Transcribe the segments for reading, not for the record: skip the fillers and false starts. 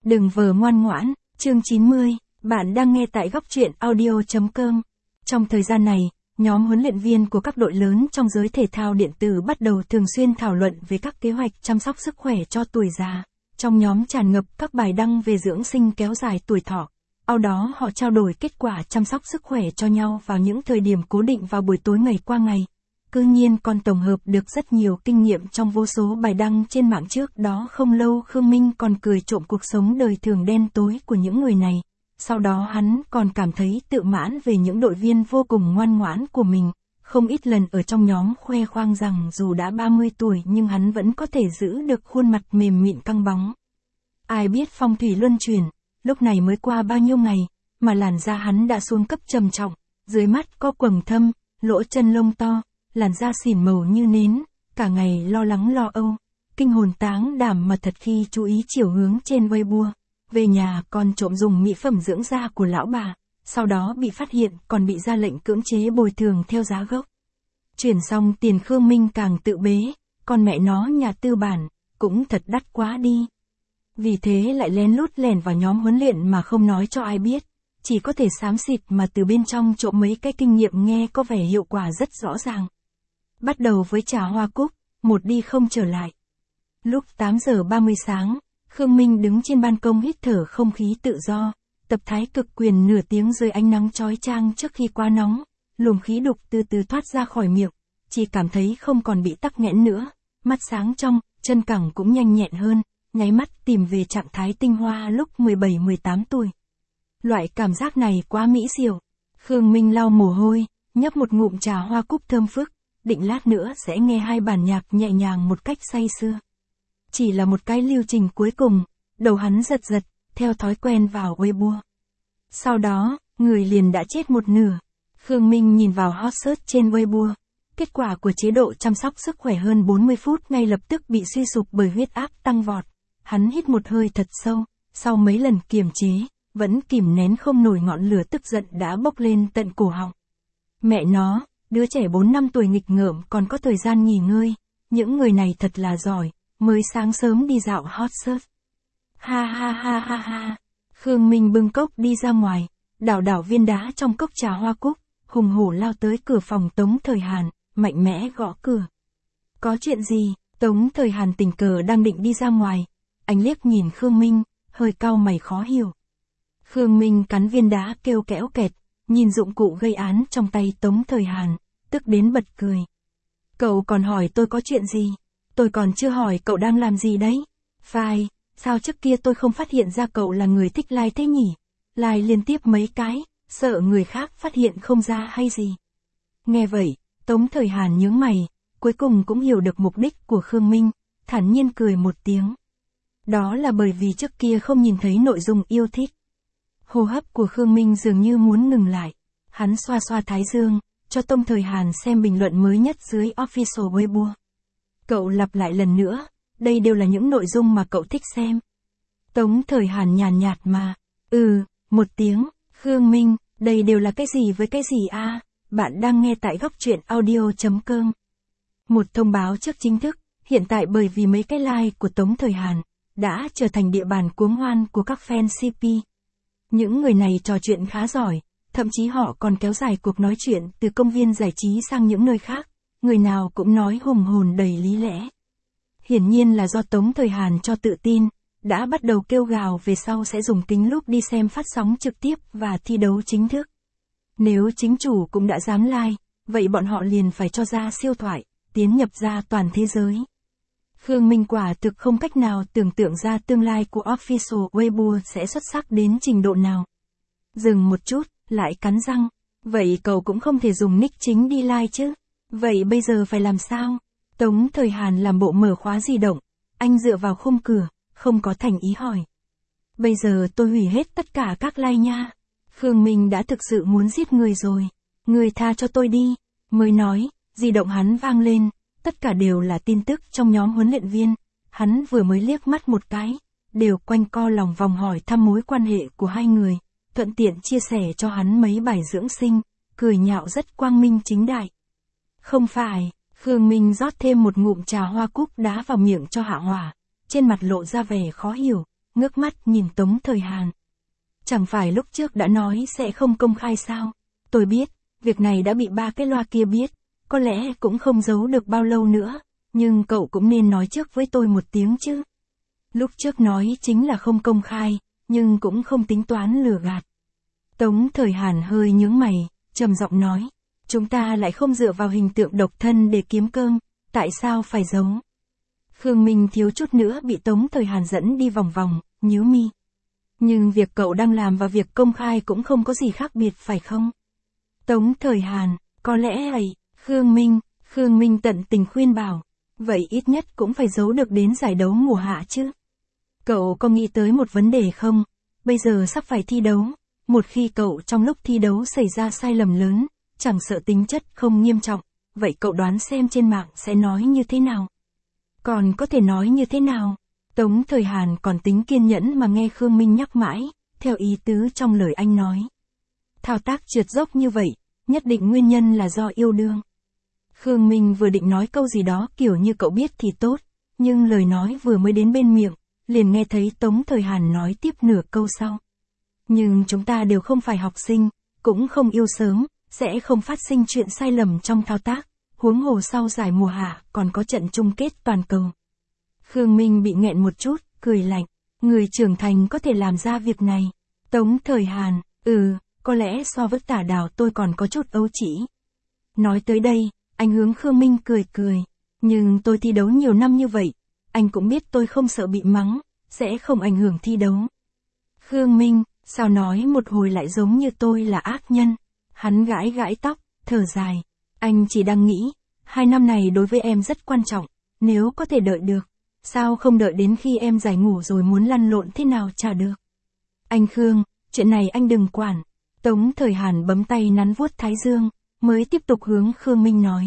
Đừng vờ ngoan ngoãn, chương 90, bạn đang nghe tại góc truyện audio.com. Trong thời gian này, nhóm huấn luyện viên của các đội lớn trong giới thể thao điện tử bắt đầu thường xuyên thảo luận về các kế hoạch chăm sóc sức khỏe cho tuổi già. Trong nhóm tràn ngập các bài đăng về dưỡng sinh kéo dài tuổi thọ. Sau đó họ trao đổi kết quả chăm sóc sức khỏe cho nhau vào những thời điểm cố định vào buổi tối ngày qua ngày. Cứ nhiên còn tổng hợp được rất nhiều kinh nghiệm trong vô số bài đăng trên mạng trước đó không lâu Khương Minh còn cười trộm cuộc sống đời thường đen tối của những người này. Sau đó hắn còn cảm thấy tự mãn về những đội viên vô cùng ngoan ngoãn của mình. Không ít lần ở trong nhóm khoe khoang rằng dù đã 30 tuổi nhưng hắn vẫn có thể giữ được khuôn mặt mềm mịn căng bóng. Ai biết phong thủy luân chuyển, lúc này mới qua bao nhiêu ngày, mà làn da hắn đã xuống cấp trầm trọng, dưới mắt có quầng thâm, lỗ chân lông to, làn da xỉn màu như nến, cả ngày lo lắng lo âu, kinh hồn táng đảm mà thật khi chú ý chiều hướng trên Weibo. Về nhà còn trộm dùng mỹ phẩm dưỡng da của lão bà, sau đó bị phát hiện còn bị ra lệnh cưỡng chế bồi thường theo giá gốc. Chuyển xong tiền Khương Minh càng tự bế, còn mẹ nó nhà tư bản, cũng thật đắt quá đi. Vì thế lại lén lút lẻn vào nhóm huấn luyện mà không nói cho ai biết, chỉ có thể xám xịt mà từ bên trong trộm mấy cái kinh nghiệm nghe có vẻ hiệu quả rất rõ ràng. Bắt đầu với trà hoa cúc, một đi không trở lại. Lúc 8 giờ 30 sáng, Khương Minh đứng trên ban công hít thở không khí tự do, tập thái cực quyền nửa tiếng dưới ánh nắng chói chang trước khi quá nóng, luồng khí đục từ từ thoát ra khỏi miệng, chỉ cảm thấy không còn bị tắc nghẽn nữa, mắt sáng trong, chân cẳng cũng nhanh nhẹn hơn, nháy mắt tìm về trạng thái tinh hoa lúc 17-18 tuổi. Loại cảm giác này quá mỹ diệu. Khương Minh lau mồ hôi, nhấp một ngụm trà hoa cúc thơm phức, định lát nữa sẽ nghe hai bản nhạc nhẹ nhàng một cách say sưa. Chỉ là một cái lưu trình cuối cùng, đầu hắn giật giật, theo thói quen vào Weibo. Sau đó, người liền đã chết một nửa. Khương Minh nhìn vào hot search trên Weibo. Kết quả của chế độ chăm sóc sức khỏe hơn 40 phút ngay lập tức bị suy sụp bởi huyết áp tăng vọt. Hắn hít một hơi thật sâu, sau mấy lần kiềm chế, vẫn kìm nén không nổi ngọn lửa tức giận đã bốc lên tận cổ họng. Mẹ nó, đứa trẻ 4 năm tuổi nghịch ngợm còn có thời gian nghỉ ngơi, những người này thật là giỏi, mới sáng sớm đi dạo hot search. Ha ha ha ha ha. Khương Minh bưng cốc đi ra ngoài, đảo viên đá trong cốc trà hoa cúc, hùng hổ lao tới cửa phòng Tống Thời Hàn, mạnh mẽ gõ cửa. Có chuyện gì? Tống Thời Hàn tình cờ đang định đi ra ngoài, anh liếc nhìn Khương Minh, hơi cau mày khó hiểu. Khương Minh cắn viên đá kêu kẽo kẹt, nhìn dụng cụ gây án trong tay Tống Thời Hàn, tức đến bật cười. Cậu còn hỏi tôi có chuyện gì? Tôi còn chưa hỏi cậu đang làm gì đấy? Phải, sao trước kia tôi không phát hiện ra cậu là người thích like thế nhỉ? Like liên tiếp mấy cái, sợ người khác phát hiện không ra hay gì? Nghe vậy, Tống Thời Hàn nhướng mày, cuối cùng cũng hiểu được mục đích của Khương Minh, thản nhiên cười một tiếng. Đó là bởi vì trước kia không nhìn thấy nội dung yêu thích. Hô hấp của Khương Minh dường như muốn ngừng lại. Hắn xoa xoa thái dương, cho Tống Thời Hàn xem bình luận mới nhất dưới official Weibo. Cậu lặp lại lần nữa, đây đều là những nội dung mà cậu thích xem. Tống Thời Hàn nhàn nhạt mà. Một tiếng. Khương Minh, đây đều là cái gì với cái gì à? Bạn đang nghe tại góc truyện audio.com. Một thông báo trước chính thức, hiện tại bởi vì mấy cái like của Tống Thời Hàn, đã trở thành địa bàn cuống hoan của các fan CP. Những người này trò chuyện khá giỏi, thậm chí họ còn kéo dài cuộc nói chuyện từ công viên giải trí sang những nơi khác, người nào cũng nói hùng hồn đầy lý lẽ. Hiển nhiên là do Tống Thời Hàn cho tự tin, đã bắt đầu kêu gào về sau sẽ dùng kính lúp đi xem phát sóng trực tiếp và thi đấu chính thức. Nếu chính chủ cũng đã dám like, vậy bọn họ liền phải cho ra siêu thoại, tiến nhập ra toàn thế giới. Khương Minh quả thực không cách nào tưởng tượng ra tương lai của official Weibo sẽ xuất sắc đến trình độ nào. Dừng một chút, lại cắn răng. Vậy cậu cũng không thể dùng nick chính đi like chứ? Vậy bây giờ phải làm sao? Tống Thời Hàn làm bộ mở khóa di động, anh dựa vào khung cửa, không có thành ý hỏi. Bây giờ tôi hủy hết tất cả các like nha. Khương Minh đã thực sự muốn giết người rồi. Người tha cho tôi đi. Mới nói, di động hắn vang lên, tất cả đều là tin tức trong nhóm huấn luyện viên. Hắn vừa mới liếc mắt một cái, đều quanh co lòng vòng hỏi thăm mối quan hệ của hai người, thuận tiện chia sẻ cho hắn mấy bài dưỡng sinh, cười nhạo rất quang minh chính đại. Không phải. Khương Minh rót thêm một ngụm trà hoa cúc đá vào miệng cho hạ hỏa, trên mặt lộ ra vẻ khó hiểu, ngước mắt nhìn Tống Thời Hàn. Chẳng phải lúc trước đã nói sẽ không công khai sao? Tôi biết, việc này đã bị ba cái loa kia biết, có lẽ cũng không giấu được bao lâu nữa, nhưng cậu cũng nên nói trước với tôi một tiếng chứ. Lúc trước nói chính là không công khai, nhưng cũng không tính toán lừa gạt. Tống Thời Hàn hơi nhướng mày, trầm giọng nói, chúng ta lại không dựa vào hình tượng độc thân để kiếm cơm, tại sao phải giấu? Khương Minh thiếu chút nữa bị Tống Thời Hàn dẫn đi vòng vòng, nhíu mi. Nhưng việc cậu đang làm và việc công khai cũng không có gì khác biệt phải không? Tống Thời Hàn, có lẽ ấy, Khương Minh tận tình khuyên bảo, vậy ít nhất cũng phải giấu được đến giải đấu mùa hạ chứ. Cậu có nghĩ tới một vấn đề không? Bây giờ sắp phải thi đấu, một khi cậu trong lúc thi đấu xảy ra sai lầm lớn, chẳng sợ tính chất không nghiêm trọng, vậy cậu đoán xem trên mạng sẽ nói như thế nào? Còn có thể nói như thế nào? Tống Thời Hàn còn tính kiên nhẫn mà nghe Khương Minh nhắc mãi, theo ý tứ trong lời anh nói. Thao tác trượt dốc như vậy, nhất định nguyên nhân là do yêu đương. Khương Minh vừa định nói câu gì đó kiểu như cậu biết thì tốt, nhưng lời nói vừa mới đến bên miệng, liền nghe thấy Tống Thời Hàn nói tiếp nửa câu sau. Nhưng chúng ta đều không phải học sinh, cũng không yêu sớm, sẽ không phát sinh chuyện sai lầm trong thao tác, huống hồ sau giải mùa hạ còn có trận chung kết toàn cầu. Khương Minh bị nghẹn một chút, cười lạnh, người trưởng thành có thể làm ra việc này. Tống Thời Hàn, có lẽ so với Tả Đào tôi còn có chút ấu trĩ. Nói tới đây, anh hướng Khương Minh cười, nhưng tôi thi đấu nhiều năm như vậy, anh cũng biết tôi không sợ bị mắng, sẽ không ảnh hưởng thi đấu. Khương Minh, sao nói một hồi lại giống như tôi là ác nhân? Hắn gãi tóc, thở dài, anh chỉ đang nghĩ, 2 năm này đối với em rất quan trọng, nếu có thể đợi được, sao không đợi đến khi em giải ngủ rồi muốn lăn lộn thế nào chả được. Anh Khương, chuyện này anh đừng quản. Tống Thời Hàn bấm tay nắn vuốt thái dương, mới tiếp tục hướng Khương Minh nói.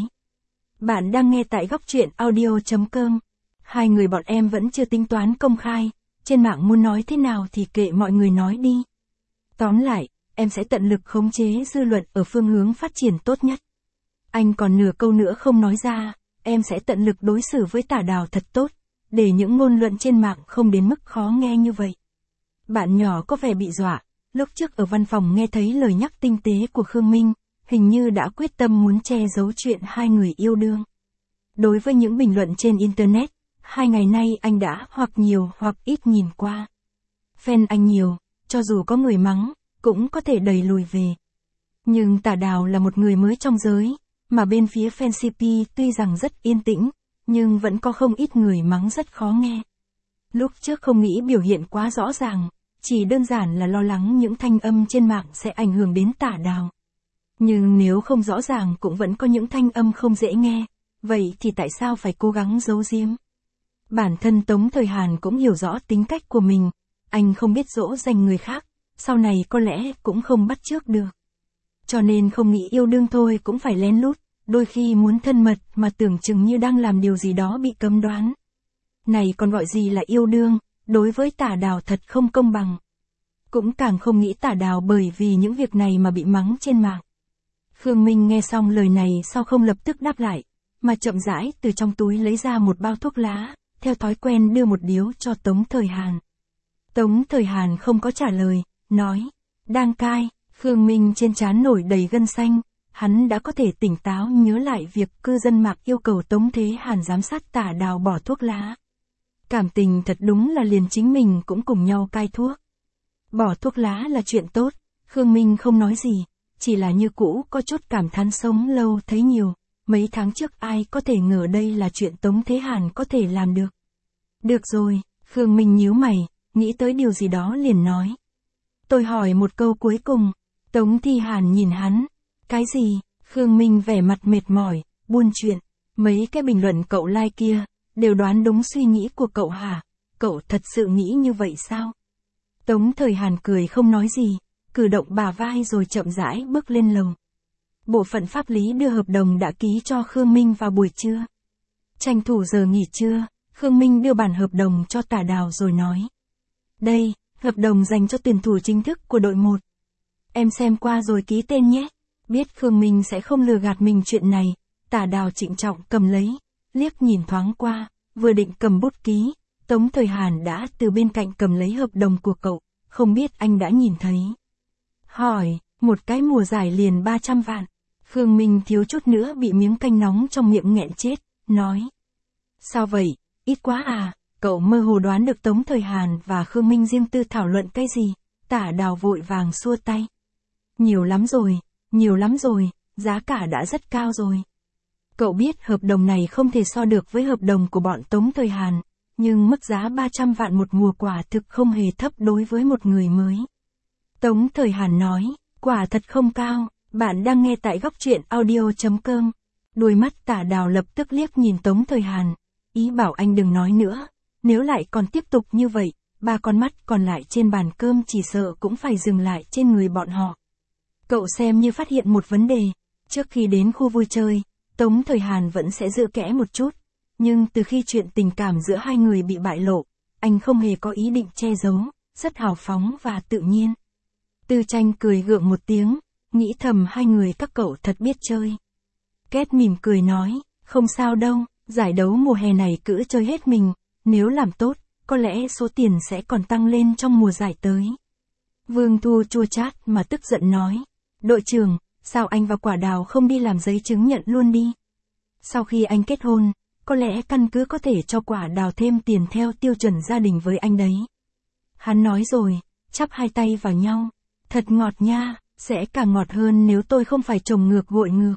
Bạn đang nghe tại góc truyện audio.com. Hai người bọn em vẫn chưa tính toán công khai, trên mạng muốn nói thế nào thì kệ mọi người nói đi. Tóm lại, em sẽ tận lực khống chế dư luận ở phương hướng phát triển tốt nhất. Anh còn nửa câu nữa không nói ra, em sẽ tận lực đối xử với Tả Đào thật tốt, để những ngôn luận trên mạng không đến mức khó nghe như vậy. Bạn nhỏ có vẻ bị dọa, lúc trước ở văn phòng nghe thấy lời nhắc tinh tế của Khương Minh, hình như đã quyết tâm muốn che giấu chuyện hai người yêu đương. Đối với những bình luận trên Internet, 2 ngày nay anh đã hoặc nhiều hoặc ít nhìn qua. Fan anh nhiều, cho dù có người mắng, cũng có thể đẩy lùi về. Nhưng Tả Đào là một người mới trong giới, mà bên phía fan CP tuy rằng rất yên tĩnh, nhưng vẫn có không ít người mắng rất khó nghe. Lúc trước không nghĩ biểu hiện quá rõ ràng, chỉ đơn giản là lo lắng những thanh âm trên mạng sẽ ảnh hưởng đến Tả Đào. Nhưng nếu không rõ ràng cũng vẫn có những thanh âm không dễ nghe, vậy thì tại sao phải cố gắng giấu giếm? Bản thân Tống Thời Hàn cũng hiểu rõ tính cách của mình, anh không biết dỗ dành người khác, sau này có lẽ cũng không bắt chước được. Cho nên không nghĩ yêu đương thôi cũng phải lén lút, đôi khi muốn thân mật mà tưởng chừng như đang làm điều gì đó bị cấm đoán. Này còn gọi gì là yêu đương, đối với Tả Đào thật không công bằng. Cũng càng không nghĩ Tả Đào bởi vì những việc này mà bị mắng trên mạng. Khương Minh nghe xong lời này sau không lập tức đáp lại, mà chậm rãi từ trong túi lấy ra một bao thuốc lá, theo thói quen đưa một điếu cho Tống Thời Hàn. Tống Thời Hàn không có trả lời, nói, đang cai. Khương Minh trên trán nổi đầy gân xanh, hắn đã có thể tỉnh táo nhớ lại việc cư dân mạng yêu cầu Tống Thế Hàn giám sát Tả Đào bỏ thuốc lá. Cảm tình thật đúng là liền chính mình cũng cùng nhau cai thuốc. Bỏ thuốc lá là chuyện tốt, Khương Minh không nói gì, chỉ là như cũ có chút cảm thán sống lâu thấy nhiều, mấy tháng trước ai có thể ngờ đây là chuyện Tống Thế Hàn có thể làm được. Được rồi, Khương Minh nhíu mày, nghĩ tới điều gì đó liền nói. Tôi hỏi một câu cuối cùng. Tống Thi Hàn nhìn hắn. Cái gì? Khương Minh vẻ mặt mệt mỏi, buôn chuyện. Mấy cái bình luận cậu like kia, đều đoán đúng suy nghĩ của cậu hả? Cậu thật sự nghĩ như vậy sao? Tống Thời Hàn cười không nói gì, cử động bả vai rồi chậm rãi bước lên lầu. Bộ phận pháp lý đưa hợp đồng đã ký cho Khương Minh vào buổi trưa. Tranh thủ giờ nghỉ trưa, Khương Minh đưa bản hợp đồng cho Tả Đào rồi nói. Đây, hợp đồng dành cho tuyển thủ chính thức của đội 1. Em xem qua rồi ký tên nhé. Biết Khương Minh sẽ không lừa gạt mình chuyện này, Tả Đào trịnh trọng cầm lấy, liếc nhìn thoáng qua, vừa định cầm bút ký, Tống Thời Hàn đã từ bên cạnh cầm lấy hợp đồng của cậu, không biết anh đã nhìn thấy. Hỏi, một cái mùa giải liền 300 vạn. Khương Minh thiếu chút nữa bị miếng canh nóng trong miệng nghẹn chết, nói. Sao vậy, ít quá à, cậu mơ hồ đoán được Tống Thời Hàn và Khương Minh riêng tư thảo luận cái gì, Tả Đào vội vàng xua tay. Nhiều lắm rồi, giá cả đã rất cao rồi. Cậu biết hợp đồng này không thể so được với hợp đồng của bọn Tống Thời Hàn, nhưng mức giá 300 vạn một mùa quả thực không hề thấp đối với một người mới. Tống Thời Hàn nói, quả thật không cao, bạn đang nghe tại góc truyện audio.com. Đôi mắt Tả Đào lập tức liếc nhìn Tống Thời Hàn, ý bảo anh đừng nói nữa, nếu lại còn tiếp tục như vậy, ba con mắt còn lại trên bàn cơm chỉ sợ cũng phải dừng lại trên người bọn họ. Cậu xem như phát hiện một vấn đề, trước khi đến khu vui chơi, Tống Thời Hàn vẫn sẽ giữ kẽ một chút, nhưng từ khi chuyện tình cảm giữa hai người bị bại lộ, anh không hề có ý định che giấu, rất hào phóng và tự nhiên. Tư Tranh cười gượng một tiếng, nghĩ thầm hai người các cậu thật biết chơi. Két mỉm cười nói, không sao đâu, giải đấu mùa hè này cứ chơi hết mình, nếu làm tốt, có lẽ số tiền sẽ còn tăng lên trong mùa giải tới. Vương Thu chua chát mà tức giận nói, đội trưởng, sao anh và Quả Đào không đi làm giấy chứng nhận luôn đi? Sau khi anh kết hôn, có lẽ căn cứ có thể cho Quả Đào thêm tiền theo tiêu chuẩn gia đình với anh đấy. Hắn nói rồi, chắp hai tay vào nhau, thật ngọt nha, sẽ càng ngọt hơn nếu tôi không phải trồng ngược gội ngược.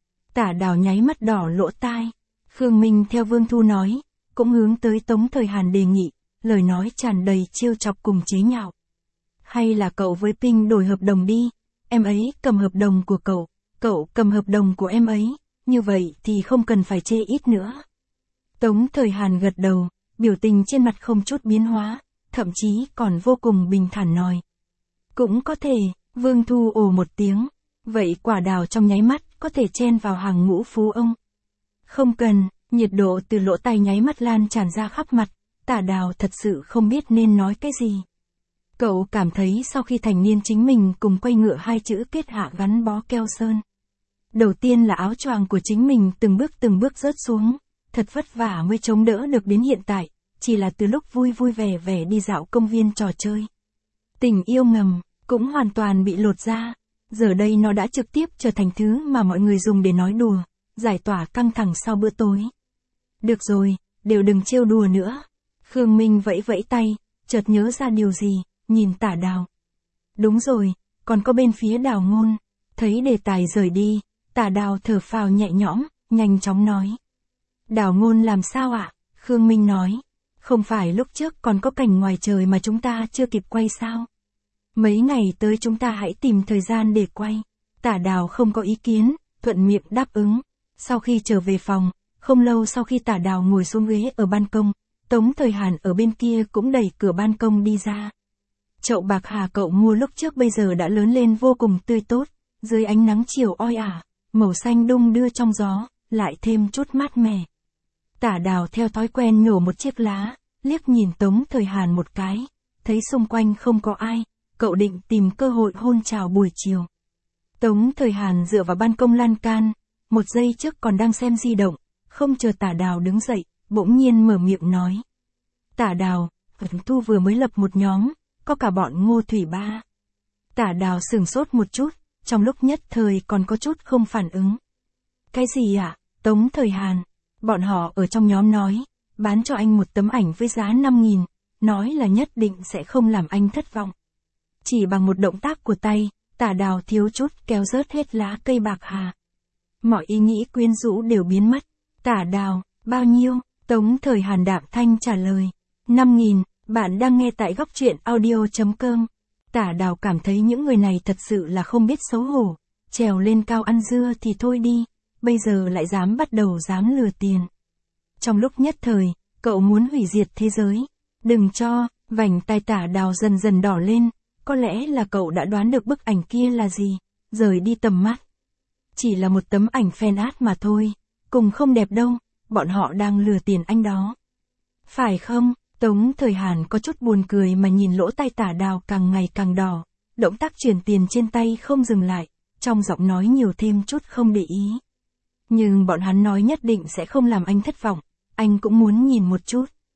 Tả Đào nháy mắt đỏ lỗ tai. Khương Minh theo Vương Thu nói, cũng hướng tới Tống Thời Hàn đề nghị, lời nói tràn đầy trêu chọc cùng chế nhạo. Hay là cậu với Pinh đổi hợp đồng đi, em ấy cầm hợp đồng của cậu, cậu cầm hợp đồng của em ấy, như vậy thì không cần phải chê ít nữa. Tống Thời Hàn gật đầu, biểu tình trên mặt không chút biến hóa, thậm chí còn vô cùng bình thản nói. Cũng có thể, Vương Thu ồ một tiếng, vậy Quả Đào trong nháy mắt có thể chen vào hàng ngũ phú ông. Không cần, nhiệt độ từ lỗ tai nháy mắt lan tràn ra khắp mặt, Tả Đào thật sự không biết nên nói cái gì. Cậu cảm thấy sau khi thành niên chính mình cùng quay ngựa hai chữ kết hạ gắn bó keo sơn. Đầu tiên là áo choàng của chính mình từng bước rớt xuống, thật vất vả mới chống đỡ được đến hiện tại, chỉ là từ lúc vui vui vẻ vẻ đi dạo công viên trò chơi. Tình yêu ngầm, cũng hoàn toàn bị lột ra, giờ đây nó đã trực tiếp trở thành thứ mà mọi người dùng để nói đùa, giải tỏa căng thẳng sau bữa tối. Được rồi, đều đừng trêu đùa nữa. Khương Minh vẫy vẫy tay, chợt nhớ ra điều gì, nhìn Tả Đào. Đúng rồi, còn có bên phía Đào Ngôn. Thấy đề tài rời đi, Tả Đào thở phào nhẹ nhõm, nhanh chóng nói. Đào Ngôn làm sao ạ? Khương Minh nói. Không phải lúc trước còn có cảnh ngoài trời mà chúng ta chưa kịp quay sao? Mấy ngày tới chúng ta hãy tìm thời gian để quay. Tả Đào không có ý kiến, thuận miệng đáp ứng. Sau khi trở về phòng, không lâu sau khi Tả Đào ngồi xuống ghế ở ban công, Tống Thời Hàn ở bên kia cũng đẩy cửa ban công đi ra. Chậu bạc hà cậu mua lúc trước bây giờ đã lớn lên vô cùng tươi tốt, dưới ánh nắng chiều oi ả, màu xanh đung đưa trong gió, lại thêm chút mát mẻ. Tả Đào theo thói quen nhổ một chiếc lá, liếc nhìn Tống Thời Hàn một cái, thấy xung quanh không có ai, cậu định tìm cơ hội hôn chào buổi chiều. Tống Thời Hàn dựa vào ban công lan can, một giây trước còn đang xem di động, không chờ Tả Đào đứng dậy, bỗng nhiên mở miệng nói. Tả Đào, Thu vừa mới lập một nhóm, có cả bọn Ngô Thủy Ba. Tả Đào sửng sốt một chút, trong lúc nhất thời còn có chút không phản ứng. Cái gì ạ? Tống Thời Hàn, bọn họ ở trong nhóm nói, bán cho anh một tấm ảnh với giá 5.000, nói là nhất định sẽ không làm anh thất vọng. Chỉ bằng một động tác của tay, Tả Đào thiếu chút kéo rớt hết lá cây bạc hà. Mọi ý nghĩ quyến rũ đều biến mất. Tả Đào, bao nhiêu? Tống Thời Hàn đạm thanh trả lời. 5.000, bạn đang nghe tại góc truyện audio.com. Tả Đào cảm thấy những người này thật sự là không biết xấu hổ. Trèo lên cao ăn dưa thì thôi đi, bây giờ lại dám lừa tiền. Trong lúc nhất thời, cậu muốn hủy diệt thế giới. Đừng cho, vành tai Tả Đào dần dần đỏ lên, có lẽ là cậu đã đoán được bức ảnh kia là gì, rời đi tầm mắt. Chỉ là một tấm ảnh fan art mà thôi, cùng không đẹp đâu, bọn họ đang lừa tiền anh đó. Phải không? Tống Thời Hàn có chút buồn cười mà nhìn lỗ tai Tả Đào càng ngày càng đỏ, động tác chuyển tiền trên tay không dừng lại, trong giọng nói nhiều thêm chút không để ý. Nhưng bọn hắn nói nhất định sẽ không làm anh thất vọng, anh cũng muốn nhìn một chút.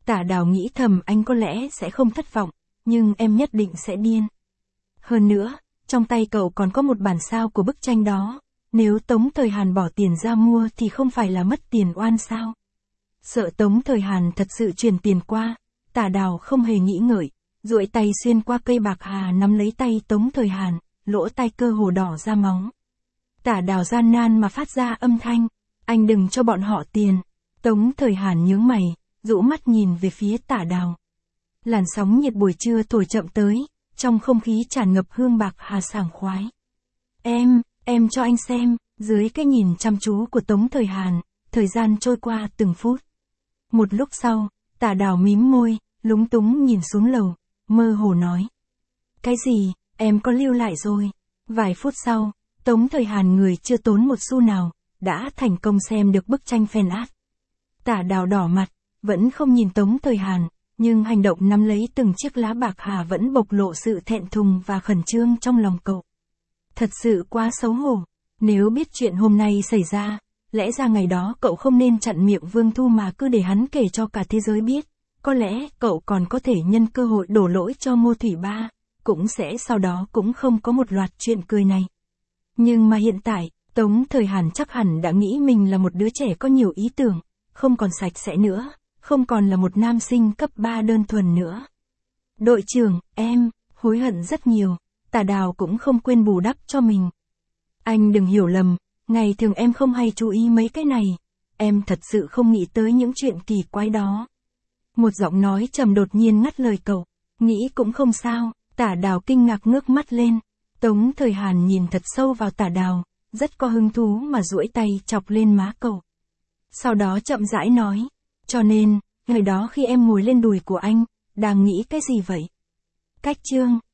Tả Đào nghĩ thầm anh có lẽ sẽ không thất vọng, nhưng em nhất định sẽ điên. Hơn nữa, trong tay cậu còn có một bản sao của bức tranh đó, nếu Tống Thời Hàn bỏ tiền ra mua thì không phải là mất tiền oan sao? Sợ Tống Thời Hàn thật sự chuyển tiền qua, Tả Đào không hề nghĩ ngợi, duỗi tay xuyên qua cây bạc hà nắm lấy tay Tống Thời Hàn, lỗ tai cơ hồ đỏ ra máu. Tả Đào gian nan mà phát ra âm thanh, anh đừng cho bọn họ tiền. Tống Thời Hàn nhướng mày, rũ mắt nhìn về phía Tả Đào. Làn sóng nhiệt buổi trưa thổi chậm tới, trong không khí tràn ngập hương bạc hà sảng khoái. Em cho anh xem, dưới cái nhìn chăm chú của Tống Thời Hàn, thời gian trôi qua từng phút. Một lúc sau, Tả Đào mím môi, lúng túng nhìn xuống lầu, mơ hồ nói. Cái gì, em có lưu lại rồi. Vài phút sau, Tống Thời Hàn người chưa tốn một xu nào, đã thành công xem được bức tranh fan art. Tả Đào đỏ mặt, vẫn không nhìn Tống Thời Hàn, nhưng hành động nắm lấy từng chiếc lá bạc hà vẫn bộc lộ sự thẹn thùng và khẩn trương trong lòng cậu. Thật sự quá xấu hổ, nếu biết chuyện hôm nay xảy ra, lẽ ra ngày đó cậu không nên chặn miệng Vương Thu mà cứ để hắn kể cho cả thế giới biết, có lẽ cậu còn có thể nhân cơ hội đổ lỗi cho Ngô Thủy Ba, cũng sẽ sau đó cũng không có một loạt chuyện cười này. Nhưng mà hiện tại, Tống Thời Hàn chắc hẳn đã nghĩ mình là một đứa trẻ có nhiều ý tưởng, không còn sạch sẽ nữa, không còn là một nam sinh cấp 3 đơn thuần nữa. Đội trưởng, em, hối hận rất nhiều, Tả Đào cũng không quên bù đắp cho mình. Anh đừng hiểu lầm, ngày thường em không hay chú ý mấy cái này, em thật sự không nghĩ tới những chuyện kỳ quái đó. Một giọng nói trầm đột nhiên ngắt lời cậu, nghĩ cũng không sao, Tả Đào kinh ngạc ngước mắt lên. Tống Thời Hàn nhìn thật sâu vào Tả Đào, rất có hứng thú mà duỗi tay chọc lên má cậu. Sau đó chậm rãi nói, cho nên, ngày đó khi em ngồi lên đùi của anh, đang nghĩ cái gì vậy? Cách chương